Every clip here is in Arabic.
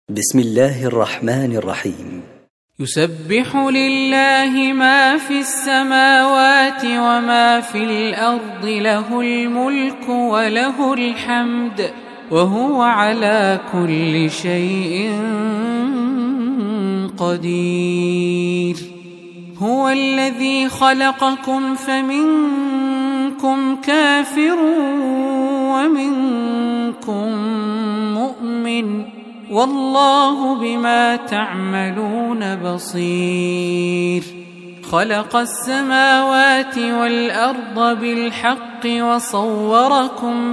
بسم الله الرحمن الرحيم. يسبح لله ما في السماوات وما في الأرض، له الملك وله الحمد وهو على كل شيء قدير. هو الذي خلقكم فمنكم كافر ومنكم مؤمن، والله بما تعملون بصير. خلق السماوات والأرض بالحق وصوركم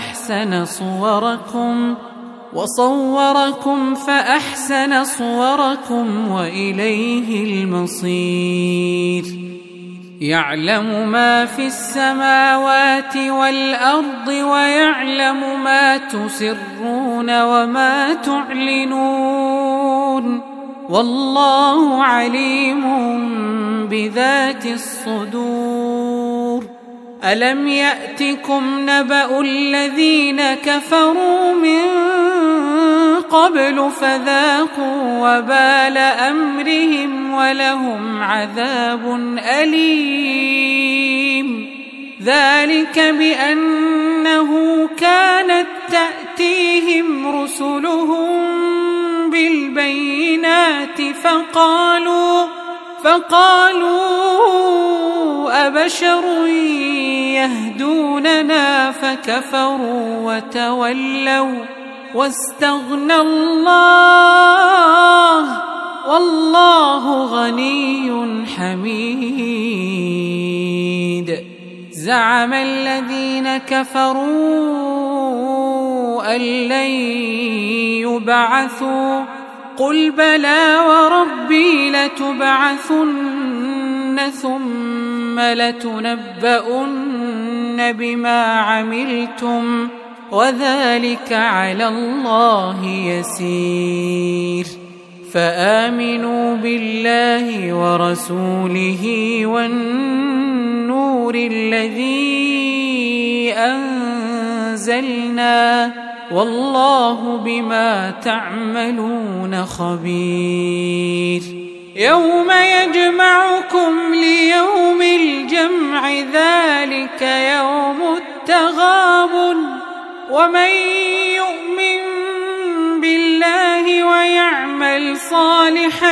فأحسن صوركم وإليه المصير. يعلم ما في السماوات والأرض ويعلم ما تسرون وما تعلنون، والله عليم بذات الصدور. ألم يأتكم نبأ الذين كفروا من قبل فذاقوا وبال أمرهم ولهم عذاب أليم. ذلك بأنه كانت تأتيهم رسلهم بالبينات فقالوا أبشر يهدوننا فكفروا وتولوا واستغنى الله والله غني حميد. زعم الذين كفروا أن لن يبعثوا، قل بلى وربي لتبعثن ثم لتنبؤن بما عملتم وذلك على الله يسير. فآمنوا بالله ورسوله والنور الذي أنزلنا، والله بما تعملون خبير. يوم يجمعكم ليوم الجمع، ذلك يوم التغابن، ومن يؤمن بالله ويعمل صالحا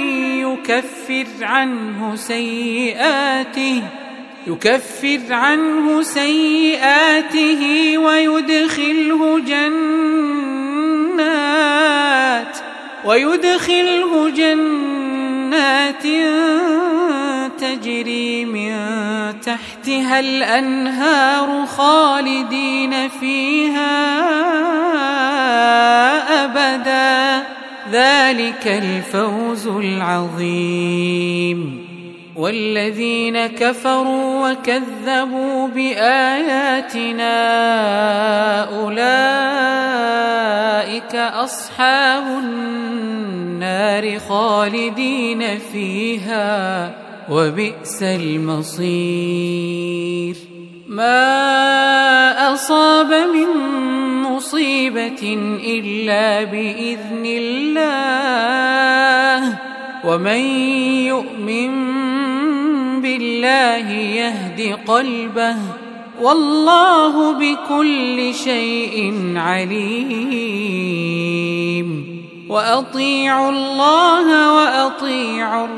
يكفر عنه سيئاته ويدخله جنات تجري من تحتها الأنهار خالدين فيها أبدا، ذلك الفوز العظيم. والذين كفروا وكذبوا بآياتنا أولئك أصحاب النار خالدين فيها وبئس المصير. ما أصاب من مصيبة إلا بإذن الله، ومن يؤمن بالله يهد قلبه، والله بكل شيء عليم. وأطيعوا الله وأطيعوا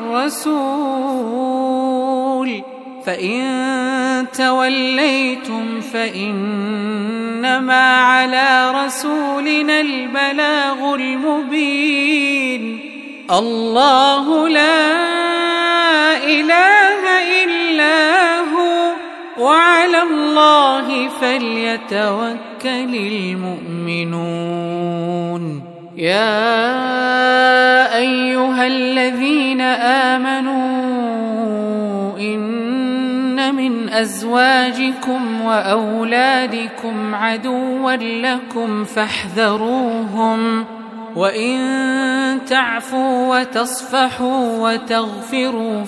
الرسول، فإن توليتم فإنما على رسولنا البلاغ المبين. الله لا إله إلا هو، وعلى الله فليتوكل المؤمنون. يا أيها الذين آمنوا إن من أزواجكم وأولادكم عدوا لكم فاحذروهم، وإن تعفوا وتصفحوا وتغفروا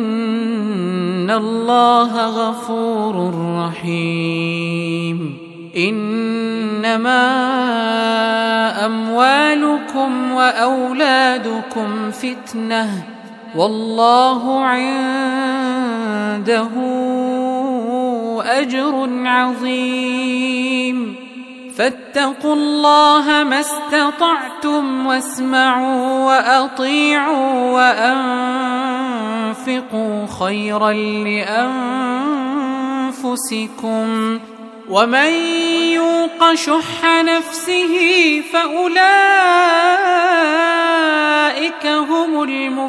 فإن الله غفور رحيم. إنما أموالكم وأولادكم فتنة والله عنده أجر عظيم فاتقوا الله ما استطعتم واسمعوا وأطيعوا وأنفقوا خيرا لأنفسكم ومن يوق شح نفسه فأولئك هم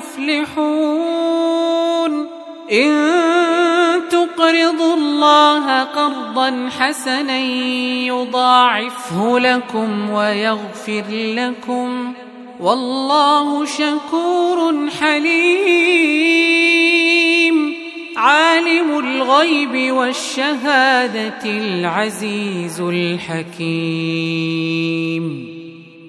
المفلحون إن تقرضوا الله قرضا حسنا يضاعفه لكم ويغفر لكم والله شكور حليم عالم الغيب والشهادة العزيز الحكيم